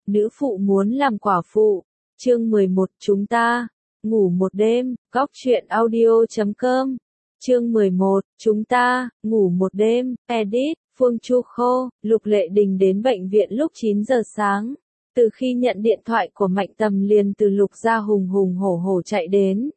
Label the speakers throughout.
Speaker 1: Nữ phụ muốn làm quả phụ. Chương 11 chúng ta ngủ một đêm, góc truyện audio.com. Chương 11 chúng ta ngủ một đêm, edit, Phương Chu Khô. Lục Lệ Đình đến bệnh viện lúc 9 giờ sáng. Từ khi nhận điện thoại của Mạnh Tầm liền từ Lục gia hùng hùng hổ hổ chạy đến.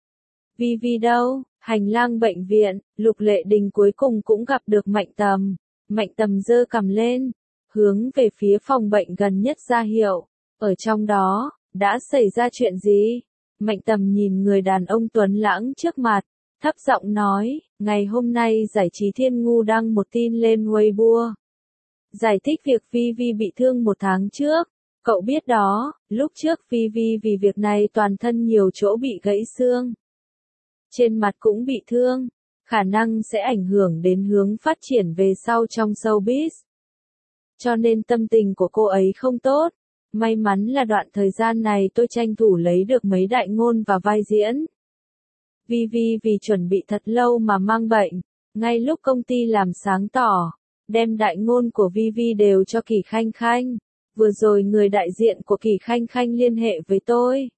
Speaker 1: Vi Vi đâu? Hành lang bệnh viện, Lục Lệ Đình cuối cùng cũng gặp được Mạnh Tầm. Mạnh Tầm giơ cằm lên, hướng về phía phòng bệnh gần nhất ra hiệu. Ở trong đó, đã xảy ra chuyện gì? Mạnh Tầm nhìn người đàn ông tuấn lãng trước mặt, thấp giọng nói, ngày hôm nay Giải trí Thiên Ngu đăng một tin lên Weibo. Giải thích việc Vi Vi bị thương một tháng trước. Cậu biết đó, lúc trước Vi Vi vì việc này toàn thân nhiều chỗ bị gãy xương. Trên mặt cũng bị thương, khả năng sẽ ảnh hưởng đến hướng phát triển về sau trong showbiz. Cho nên tâm tình của cô ấy không tốt. May mắn là đoạn thời gian này tôi tranh thủ lấy được mấy đại ngôn và vai diễn. Vi Vi vì chuẩn bị thật lâu mà mang bệnh, ngay lúc công ty làm sáng tỏ, đem đại ngôn của Vi Vi đều cho Kỳ Khanh Khanh. Vừa rồi người đại diện của Kỳ Khanh Khanh liên hệ với tôi.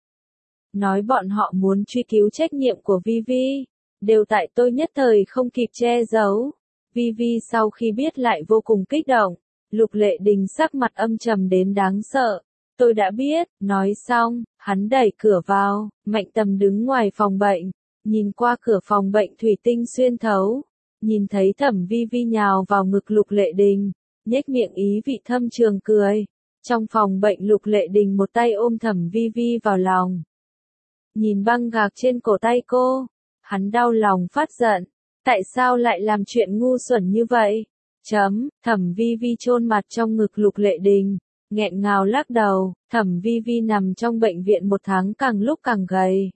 Speaker 1: Nói bọn họ muốn truy cứu trách nhiệm của Vi Vi. Đều tại tôi nhất thời không kịp che giấu. Vi Vi sau khi biết lại vô cùng kích động. Lục Lệ Đình sắc mặt âm trầm đến đáng sợ. Tôi đã biết, nói xong, hắn đẩy cửa vào. Mạnh Tầm đứng ngoài phòng bệnh, nhìn qua cửa phòng bệnh thủy tinh xuyên thấu. Nhìn thấy Thẩm Vi Vi nhào vào ngực Lục Lệ Đình, nhếch miệng ý vị thâm trường cười. Trong phòng bệnh Lục Lệ Đình một tay ôm Thẩm Vi Vi vào lòng. Nhìn băng gạc trên cổ tay cô, hắn đau lòng phát giận. Tại sao lại làm chuyện ngu xuẩn như vậy? Thẩm Vi Vi chôn mặt trong ngực Lục Lệ Đình, nghẹn ngào lắc đầu. Thẩm Vi Vi nằm trong bệnh viện một tháng càng lúc càng gầy.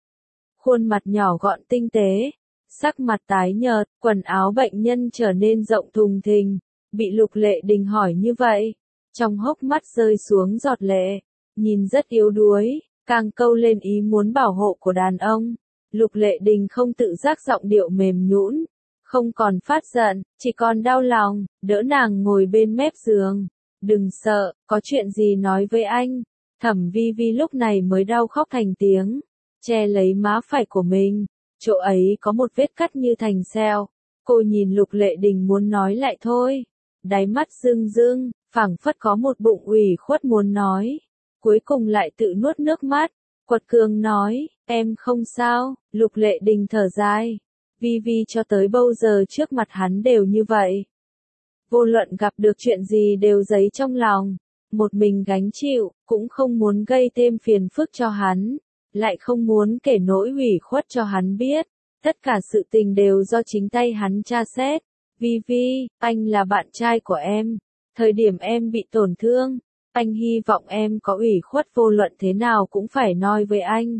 Speaker 1: Khuôn mặt nhỏ gọn tinh tế, sắc mặt tái nhợt, quần áo bệnh nhân trở nên rộng thùng thình. Bị Lục Lệ Đình hỏi như vậy, trong hốc mắt rơi xuống giọt lệ, nhìn rất yếu đuối, càng câu lên ý muốn bảo hộ của đàn ông. Lục Lệ Đình không tự giác giọng điệu mềm nhũn, không còn phát giận, chỉ còn đau lòng, đỡ nàng ngồi bên mép giường. Đừng sợ, có chuyện gì nói với anh. Thẩm Vi Vi lúc này mới đau khóc thành tiếng, che lấy má phải của mình, chỗ ấy có một vết cắt như thành sẹo. Cô nhìn Lục Lệ Đình muốn nói lại thôi, đáy mắt rưng rưng, phảng phất có một bụng ủy khuất muốn nói, cuối cùng lại tự nuốt nước mắt, quật cường nói, em không sao. Lục Lệ Đình thở dài, Vi Vi cho tới bao giờ trước mặt hắn đều như vậy. Vô luận gặp được chuyện gì đều giấy trong lòng, một mình gánh chịu, cũng không muốn gây thêm phiền phức cho hắn, lại không muốn kể nỗi ủy khuất cho hắn biết, tất cả sự tình đều do chính tay hắn tra xét. Vi Vi, anh là bạn trai của em. Thời điểm em bị tổn thương, anh hy vọng em có ủy khuất vô luận thế nào cũng phải nói với anh.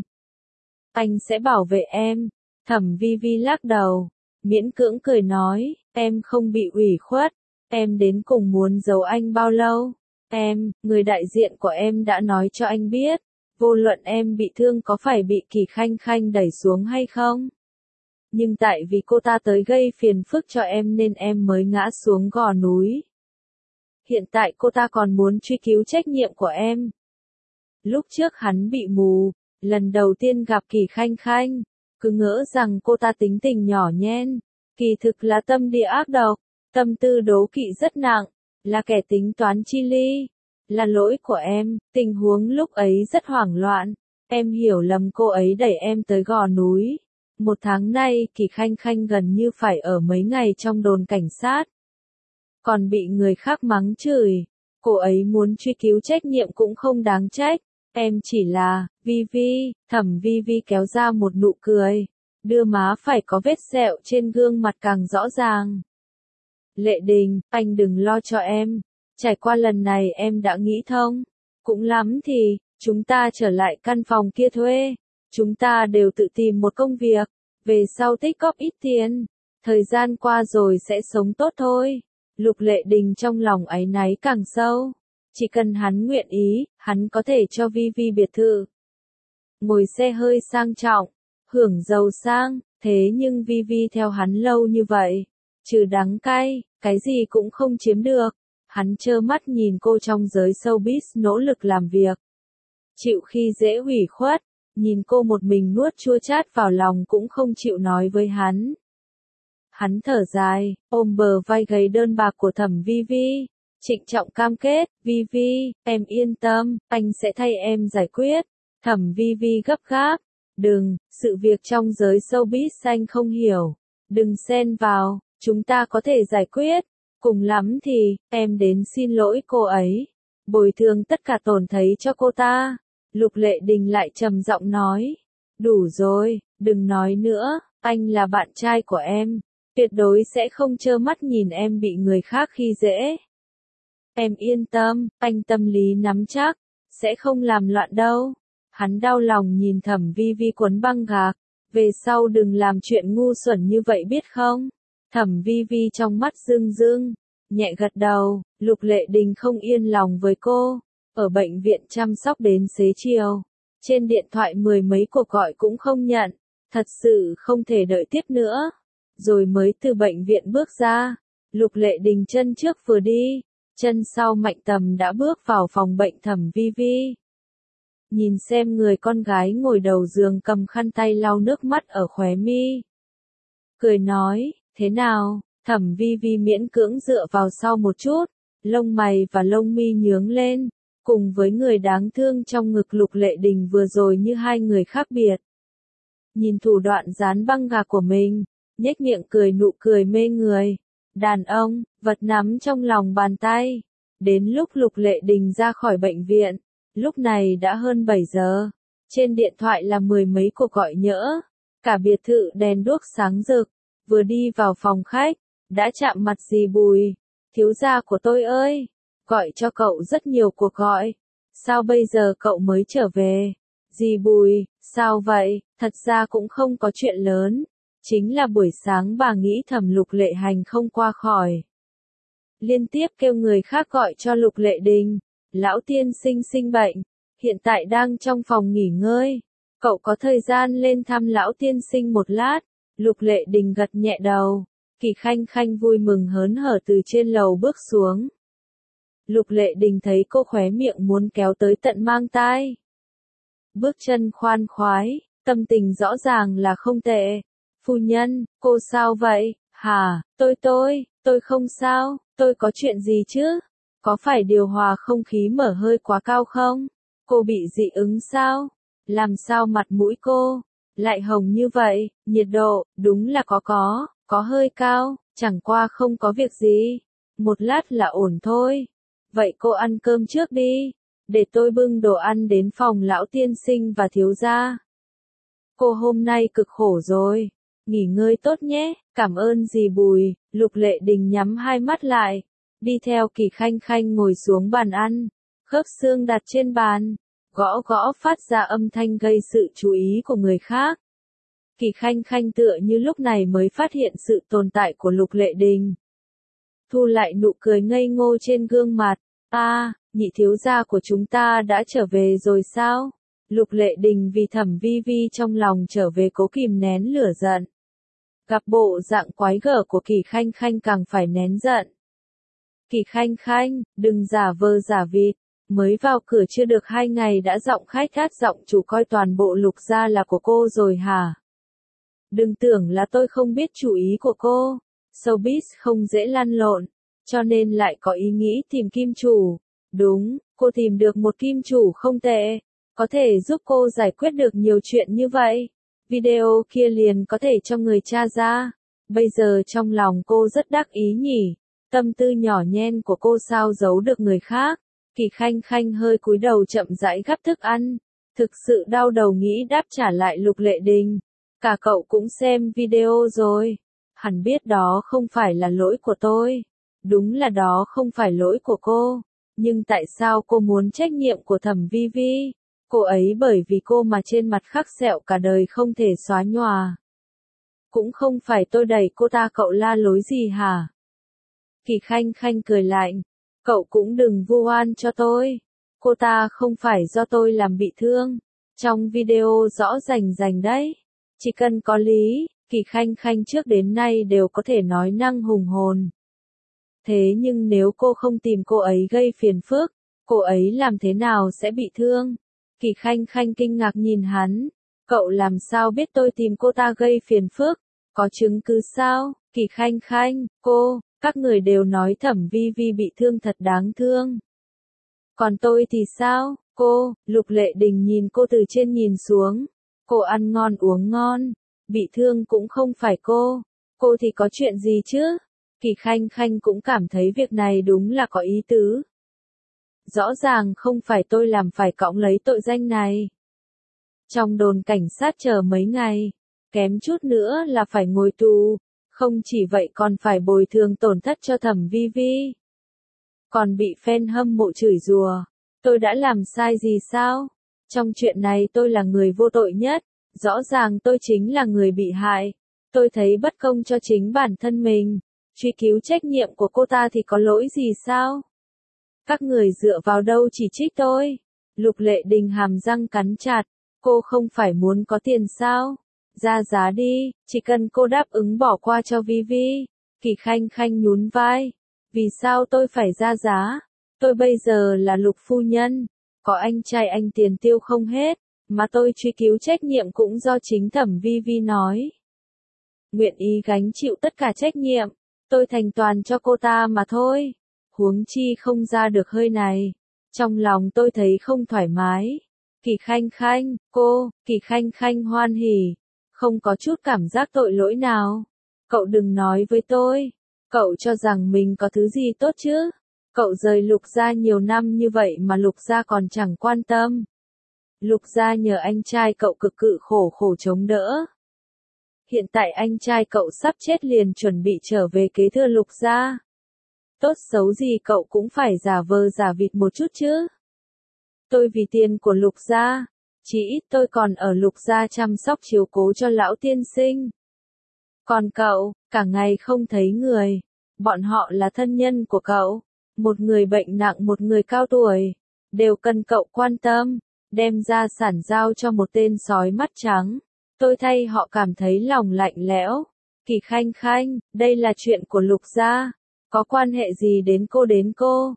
Speaker 1: Anh sẽ bảo vệ em. Thẩm Vi Vi lắc đầu, miễn cưỡng cười nói, em không bị ủy khuất, em đến cùng muốn giấu anh bao lâu? Người đại diện của em đã nói cho anh biết, vô luận em bị thương có phải bị Kỳ Khanh Khanh đẩy xuống hay không. Nhưng tại vì cô ta tới gây phiền phức cho em nên em mới ngã xuống gò núi. Hiện tại cô ta còn muốn truy cứu trách nhiệm của em. Lúc trước hắn bị mù, lần đầu tiên gặp Kỳ Khanh Khanh, cứ ngỡ rằng cô ta tính tình nhỏ nhen, kỳ thực là tâm địa ác độc, tâm tư đố kỵ rất nặng, là kẻ tính toán chi ly. Là lỗi của em, tình huống lúc ấy rất hoảng loạn, em hiểu lầm cô ấy đẩy em tới gò núi. Một tháng nay Kỳ Khanh Khanh gần như phải ở mấy ngày trong đồn cảnh sát. Còn bị người khác mắng chửi, cô ấy muốn truy cứu trách nhiệm cũng không đáng trách. Em chỉ là, Vi Vi. Thẩm Vi Vi kéo ra một nụ cười, đưa má phải có vết sẹo trên gương mặt càng rõ ràng. Lệ Đình, anh đừng lo cho em. Trải qua lần này em đã nghĩ thông. Cũng lắm thì, chúng ta trở lại căn phòng kia thuê. Chúng ta đều tự tìm một công việc, về sau tích góp ít tiền. Thời gian qua rồi sẽ sống tốt thôi. Lục Lệ Đình trong lòng áy náy càng sâu. Chỉ cần hắn nguyện ý, hắn có thể cho Vi Vi biệt thự. Ngồi xe hơi sang trọng, hưởng giàu sang, thế nhưng Vi Vi theo hắn lâu như vậy. Trừ đắng cay, cái gì cũng không chiếm được. Hắn trơ mắt nhìn cô trong giới showbiz nỗ lực làm việc. Chịu khi dễ ủy khuất, nhìn cô một mình nuốt chua chát vào lòng cũng không chịu nói với hắn. Hắn thở dài, ôm bờ vai gầy đơn bạc của Thẩm Vi Vi, trịnh trọng cam kết, Vi Vi, em yên tâm, anh sẽ thay em giải quyết. Thẩm Vi Vi gấp gáp, đừng, sự việc trong giới showbiz anh không hiểu, đừng xen vào, chúng ta có thể giải quyết, cùng lắm thì, em đến xin lỗi cô ấy, bồi thường tất cả tổn thấy cho cô ta. Lục Lệ Đình lại trầm giọng nói, đủ rồi, đừng nói nữa, anh là bạn trai của em, tuyệt đối sẽ không trơ mắt nhìn em bị người khác khi dễ. Em yên tâm, anh tâm lý nắm chắc, sẽ không làm loạn đâu. Hắn đau lòng nhìn Thẩm Vi Vi cuốn băng gạc, về sau đừng làm chuyện ngu xuẩn như vậy biết không? Thẩm Vi Vi trong mắt rưng rưng, nhẹ gật đầu, Lục Lệ Đình không yên lòng với cô. Ở bệnh viện chăm sóc đến xế chiều, trên điện thoại mười mấy cuộc gọi cũng không nhận, thật sự không thể đợi tiếp nữa. Rồi mới từ bệnh viện bước ra, Lục Lệ Đình chân trước vừa đi, chân sau Mạnh Tầm đã bước vào phòng bệnh Thẩm Vi Vi. Nhìn xem người con gái ngồi đầu giường cầm khăn tay lau nước mắt ở khóe mi. Cười nói, thế nào, Thẩm Vi Vi miễn cưỡng dựa vào sau một chút, lông mày và lông mi nhướng lên, cùng với người đáng thương trong ngực Lục Lệ Đình vừa rồi như hai người khác biệt. Nhìn thủ đoạn dán băng gạc của mình, nhếch miệng cười nụ cười mê người. Đàn ông, vật nắm trong lòng bàn tay. Đến lúc Lục Lệ Đình ra khỏi bệnh viện, lúc này đã hơn 7 giờ. Trên điện thoại là mười mấy cuộc gọi nhỡ. Cả biệt thự đèn đuốc sáng rực. Vừa đi vào phòng khách, đã chạm mặt dì Bùi. Thiếu gia của tôi ơi, gọi cho cậu rất nhiều cuộc gọi. Sao bây giờ cậu mới trở về? Dì Bùi, sao vậy? Thật ra cũng không có chuyện lớn. Chính là buổi sáng bà nghĩ Thẩm Lục Lệ Hành không qua khỏi. Liên tiếp kêu người khác gọi cho Lục Lệ Đình. Lão tiên sinh sinh bệnh, hiện tại đang trong phòng nghỉ ngơi. Cậu có thời gian lên thăm lão tiên sinh một lát. Lục Lệ Đình gật nhẹ đầu. Kỳ Khanh Khanh vui mừng hớn hở từ trên lầu bước xuống. Lục Lệ Đình thấy cô khóe miệng muốn kéo tới tận mang tai. Bước chân khoan khoái, tâm tình rõ ràng là không tệ. Phu nhân, cô sao vậy? Hả, tôi không sao, tôi có chuyện gì chứ? Có phải điều hòa không khí mở hơi quá cao không? Cô bị dị ứng sao? Làm sao mặt mũi cô lại hồng như vậy? Nhiệt độ, đúng là có hơi cao, chẳng qua không có việc gì. Một lát là ổn thôi. Vậy cô ăn cơm trước đi, để tôi bưng đồ ăn đến phòng lão tiên sinh và thiếu gia. Cô hôm nay cực khổ rồi, nghỉ ngơi tốt nhé, cảm ơn dì Bùi. Lục Lệ Đình nhắm hai mắt lại, đi theo Kỳ Khanh Khanh ngồi xuống bàn ăn, khớp xương đặt trên bàn, gõ gõ phát ra âm thanh gây sự chú ý của người khác. Kỳ Khanh Khanh tựa như lúc này mới phát hiện sự tồn tại của Lục Lệ Đình. Thu lại nụ cười ngây ngô trên gương mặt. Nhị thiếu gia của chúng ta đã trở về rồi sao? Lục Lệ Đình vì Thẩm Vi Vi trong lòng trở về cố kìm nén lửa giận. Gặp bộ dạng quái gở của Kỳ Khanh Khanh càng phải nén giận. Kỳ Khanh Khanh, đừng giả vờ giả vịt, mới vào cửa chưa được 2 ngày đã giọng khách gát giọng chủ coi toàn bộ Lục gia là của cô rồi hả? Đừng tưởng là tôi không biết chủ ý của cô. Showbiz không dễ lăn lộn, cho nên lại có ý nghĩ tìm kim chủ. Đúng, cô tìm được một kim chủ không tệ, có thể giúp cô giải quyết được nhiều chuyện như vậy. Video kia liền có thể cho người tra ra. Bây giờ trong lòng cô rất đắc ý nhỉ. Tâm tư nhỏ nhen của cô sao giấu được người khác. Kỳ Khanh Khanh hơi cúi đầu chậm rãi gắp thức ăn. Thực sự đau đầu nghĩ đáp trả lại Lục Lệ Đình. Cả cậu cũng xem video rồi. Hẳn biết đó không phải là lỗi của tôi. Đúng là đó không phải lỗi của cô. Nhưng tại sao cô muốn trách nhiệm của Thẩm Vi Vi? Cô ấy bởi vì cô mà trên mặt khắc sẹo cả đời không thể xóa nhòa. Cũng không phải tôi đẩy cô ta, cậu la lối gì hả? Kỳ Khanh Khanh cười lạnh. Cậu cũng đừng vu oan cho tôi. Cô ta không phải do tôi làm bị thương. Trong video rõ rành rành đấy. Chỉ cần có lý, Kỳ Khanh Khanh trước đến nay đều có thể nói năng hùng hồn. Thế nhưng nếu cô không tìm cô ấy gây phiền phức, cô ấy làm thế nào sẽ bị thương? Kỳ Khanh Khanh kinh ngạc nhìn hắn. Cậu làm sao biết tôi tìm cô ta gây phiền phức? Có chứng cứ sao? Kỳ Khanh Khanh, các người đều nói Thẩm Vi Vi bị thương thật đáng thương. Còn tôi thì sao? Lục Lệ Đình nhìn cô từ trên nhìn xuống. Cô ăn ngon uống ngon, bị thương cũng không phải cô thì có chuyện gì chứ? Kỳ Khanh Khanh cũng cảm thấy việc này đúng là có ý tứ. Rõ ràng không phải tôi làm phải cõng lấy tội danh này. Trong đồn cảnh sát chờ mấy ngày, kém chút nữa là phải ngồi tù, không chỉ vậy còn phải bồi thường tổn thất cho Thẩm Vi Vi. Còn bị fan hâm mộ chửi rủa, tôi đã làm sai gì sao? Trong chuyện này tôi là người vô tội nhất, rõ ràng tôi chính là người bị hại. Tôi thấy bất công cho chính bản thân mình, truy cứu trách nhiệm của cô ta thì có lỗi gì sao? Các người dựa vào đâu chỉ trích tôi? Lục Lệ Đình hàm răng cắn chặt, cô không phải muốn có tiền sao? Ra giá đi, chỉ cần cô đáp ứng bỏ qua cho Vi Vi. Kỳ Khanh Khanh nhún vai, vì sao tôi phải ra giá? Tôi bây giờ là Lục phu nhân, có anh trai anh tiền tiêu không hết, mà tôi truy cứu trách nhiệm cũng do chính Thẩm Vi Vi nói. Nguyện ý gánh chịu tất cả trách nhiệm, tôi thành toàn cho cô ta mà thôi. Huống chi không ra được hơi này, trong lòng tôi thấy không thoải mái. Kỳ Khanh Khanh, Kỳ Khanh Khanh hoan hỉ, không có chút cảm giác tội lỗi nào. Cậu đừng nói với tôi, cậu cho rằng mình có thứ gì tốt chứ? Cậu rời Lục gia nhiều năm như vậy mà Lục gia còn chẳng quan tâm. Lục gia nhờ anh trai cậu cực cự khổ chống đỡ. Hiện tại anh trai cậu sắp chết liền chuẩn bị trở về kế thừa Lục gia. Tốt xấu gì cậu cũng phải giả vờ giả vịt một chút chứ. Tôi vì tiền của Lục gia, chỉ ít tôi còn ở Lục gia chăm sóc chiếu cố cho lão tiên sinh. Còn cậu, cả ngày không thấy người. Bọn họ là thân nhân của cậu, một người bệnh nặng một người cao tuổi, đều cần cậu quan tâm, đem gia sản giao cho một tên sói mắt trắng. Tôi thay họ cảm thấy lòng lạnh lẽo. Kỳ Khanh Khanh, đây là chuyện của Lục gia, có quan hệ gì đến cô?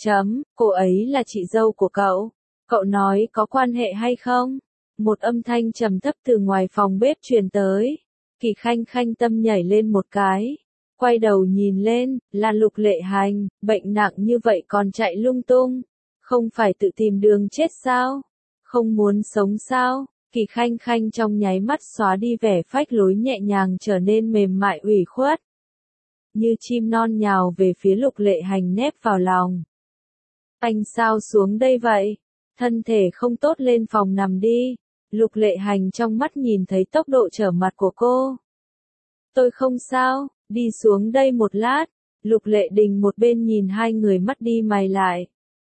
Speaker 1: Cô ấy là chị dâu của cậu. Cậu nói có quan hệ hay không? Một âm thanh trầm thấp từ ngoài phòng bếp truyền tới. Kỳ Khanh Khanh tâm nhảy lên một cái. Quay đầu nhìn lên, là Lục Lệ Hành, bệnh nặng như vậy còn chạy lung tung. Không phải tự tìm đường chết sao? Không muốn sống sao? Kỳ Khanh Khanh trong nháy mắt xóa đi vẻ phách lối nhẹ nhàng trở nên mềm mại ủy khuất. Như chim non nhào về phía Lục Lệ Hành nép vào lòng. Anh sao xuống đây vậy? Thân thể không tốt lên phòng nằm đi. Lục Lệ Hành trong mắt nhìn thấy tốc độ trở mặt của cô. Tôi không sao, đi xuống đây một lát. Lục Lệ Đình một bên nhìn hai người mắt đi mày lại.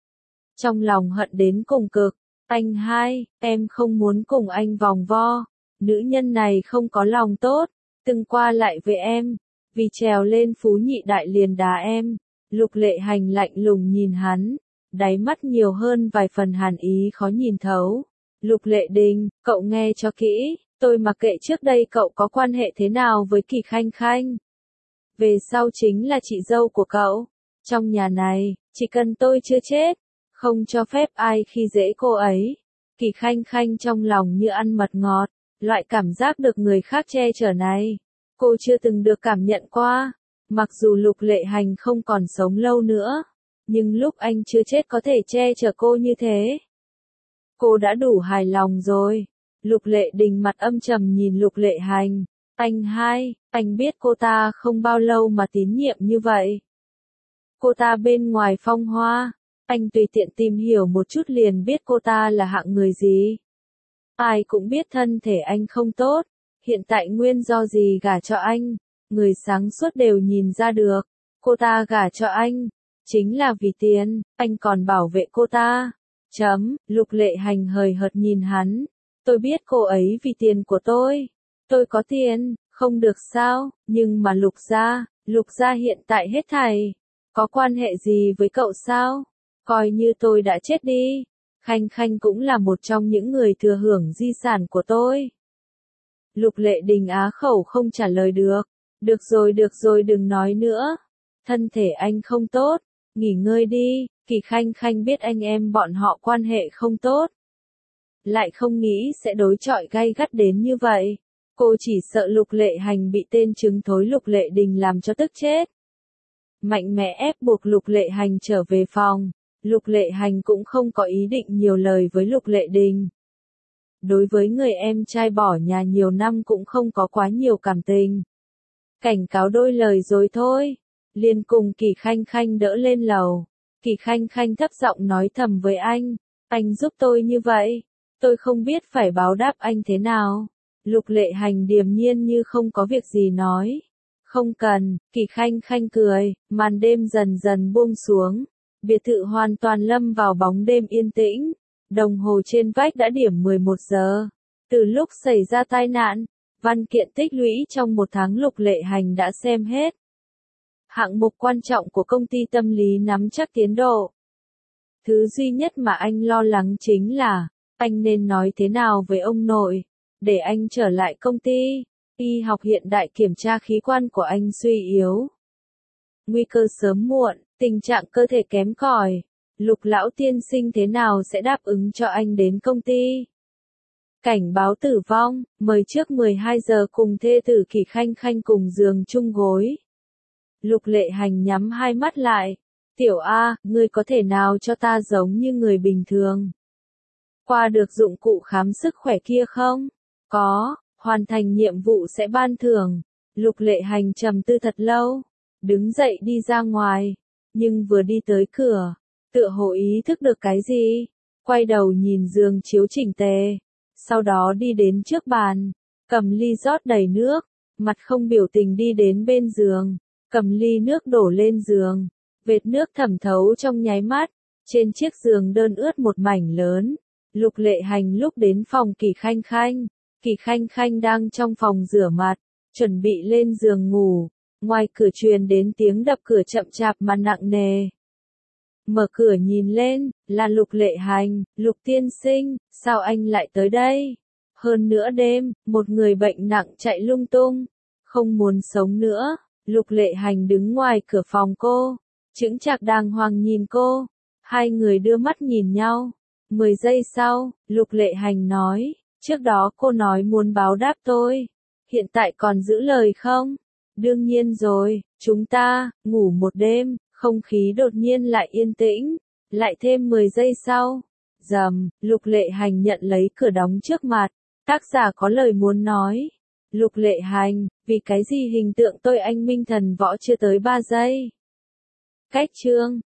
Speaker 1: Trong lòng hận đến cùng cực. Anh hai, em không muốn cùng anh vòng vo. Nữ nhân này không có lòng tốt, từng qua lại với em. Vì trèo lên phú nhị đại liền đá em. Lục Lệ Hành lạnh lùng nhìn hắn, đáy mắt nhiều hơn vài phần hàn ý khó nhìn thấu. Lục Lệ Đình, cậu nghe cho kỹ, tôi mặc kệ trước đây cậu có quan hệ thế nào với Kỳ Khanh Khanh. Về sau chính là chị dâu của cậu. Trong nhà này, chỉ cần tôi chưa chết, không cho phép ai khi dễ cô ấy. Kỳ Khanh Khanh trong lòng như ăn mật ngọt, loại cảm giác được người khác che chở này. Cô chưa từng được cảm nhận qua. Mặc dù Lục Lệ Hành không còn sống lâu nữa, nhưng lúc anh chưa chết có thể che chở cô như thế. Cô đã đủ hài lòng rồi. Lục Lệ Đình mặt âm trầm nhìn Lục Lệ Hành. Anh hai, anh biết cô ta không bao lâu mà tín nhiệm như vậy. Cô ta bên ngoài phong hoa, anh tùy tiện tìm hiểu một chút liền biết cô ta là hạng người gì. Ai cũng biết thân thể anh không tốt, hiện tại nguyên do gì gả cho anh, người sáng suốt đều nhìn ra được. Cô ta gả cho anh, chính là vì tiền, anh còn bảo vệ cô ta. Lục Lệ Hành hời hợt nhìn hắn. Tôi biết cô ấy vì tiền của tôi có tiền, không được sao, nhưng mà Lục gia hiện tại hết thảy, có quan hệ gì với cậu sao? Coi như tôi đã chết đi, Khanh Khanh cũng là một trong những người thừa hưởng di sản của tôi. Lục Lệ Đình á khẩu không trả lời được. Được rồi đừng nói nữa. thân thể anh không tốt, nghỉ ngơi đi. Kỳ Khanh Khanh biết anh em bọn họ quan hệ không tốt, lại không nghĩ sẽ đối chọi gay gắt đến như vậy. Cô chỉ sợ Lục Lệ Hành bị tên trứng thối Lục Lệ Đình làm cho tức chết. Mạnh mẽ ép buộc Lục Lệ Hành trở về phòng. Lục Lệ Hành cũng không có ý định nhiều lời với Lục Lệ Đình. Đối với người em trai bỏ nhà nhiều năm cũng không có quá nhiều cảm tình. Cảnh cáo đôi lời rồi thôi. Liền cùng Kỳ Khanh Khanh đỡ lên lầu. Kỳ Khanh Khanh thấp giọng nói thầm với anh giúp tôi như vậy, tôi không biết phải báo đáp anh thế nào. Lục Lệ Hành điềm nhiên như không có việc gì nói. Không cần. Kỳ Khanh Khanh cười, màn đêm dần dần buông xuống. Biệt thự hoàn toàn lâm vào bóng đêm yên tĩnh. Đồng hồ trên vách đã điểm 11 giờ. Từ lúc xảy ra tai nạn, văn kiện tích lũy trong một tháng Lục Lệ Hành đã xem hết. Hạng mục quan trọng của công ty tâm lý nắm chắc tiến độ. Thứ duy nhất mà anh lo lắng chính là, anh nên nói thế nào với ông nội, để anh trở lại công ty. Y học hiện đại kiểm tra khí quan của anh suy yếu. Nguy cơ sớm muộn, tình trạng cơ thể kém cỏi. Lục lão tiên sinh thế nào sẽ đáp ứng cho anh đến công ty? Cảnh báo tử vong, mời trước 12 giờ cùng thê tử Kỳ Khanh Khanh cùng giường chung gối. Lục Lệ Hành nhắm hai mắt lại. Tiểu A, ngươi có thể nào cho ta giống như người bình thường? Qua được dụng cụ khám sức khỏe kia không? Có, hoàn thành nhiệm vụ sẽ ban thưởng. Lục Lệ Hành trầm tư thật lâu. Đứng dậy đi ra ngoài. Nhưng vừa đi tới cửa, tựa hồ ý thức được cái gì. Quay đầu nhìn giường chiếu chỉnh tề. Sau đó đi đến trước bàn. Cầm ly rót đầy nước. Mặt không biểu tình đi đến bên giường. Cầm ly nước đổ lên giường. Vệt nước thẩm thấu trong nháy mắt. Trên chiếc giường đơn ướt một mảnh lớn. Lục Lệ Hành lúc đến phòng Kỳ Khanh Khanh. Kỳ Khanh Khanh đang trong phòng rửa mặt. Chuẩn bị lên giường ngủ. Ngoài cửa truyền đến tiếng đập cửa chậm chạp mà nặng nề. Mở cửa nhìn lên, là Lục Lệ Hành. Lục tiên sinh, sao anh lại tới đây? Hơn nữa đêm, một người bệnh nặng chạy lung tung. Không muốn sống nữa. Lục Lệ Hành đứng ngoài cửa phòng cô. Chững chạc đàng hoàng nhìn cô. Hai người đưa mắt nhìn nhau. 10 giây sau, Lục Lệ Hành nói. Trước đó cô nói muốn báo đáp tôi. Hiện tại còn giữ lời không? Đương nhiên rồi, chúng ta, ngủ một đêm. Không khí đột nhiên lại yên tĩnh. Lại thêm 10 giây sau. Rầm, Lục Lệ Hành nhận lấy cửa đóng trước mặt. Tác giả có lời muốn nói. Lục Lệ Hành, vì cái gì hình tượng tôi anh minh thần võ chưa tới 3 giây? Cách chương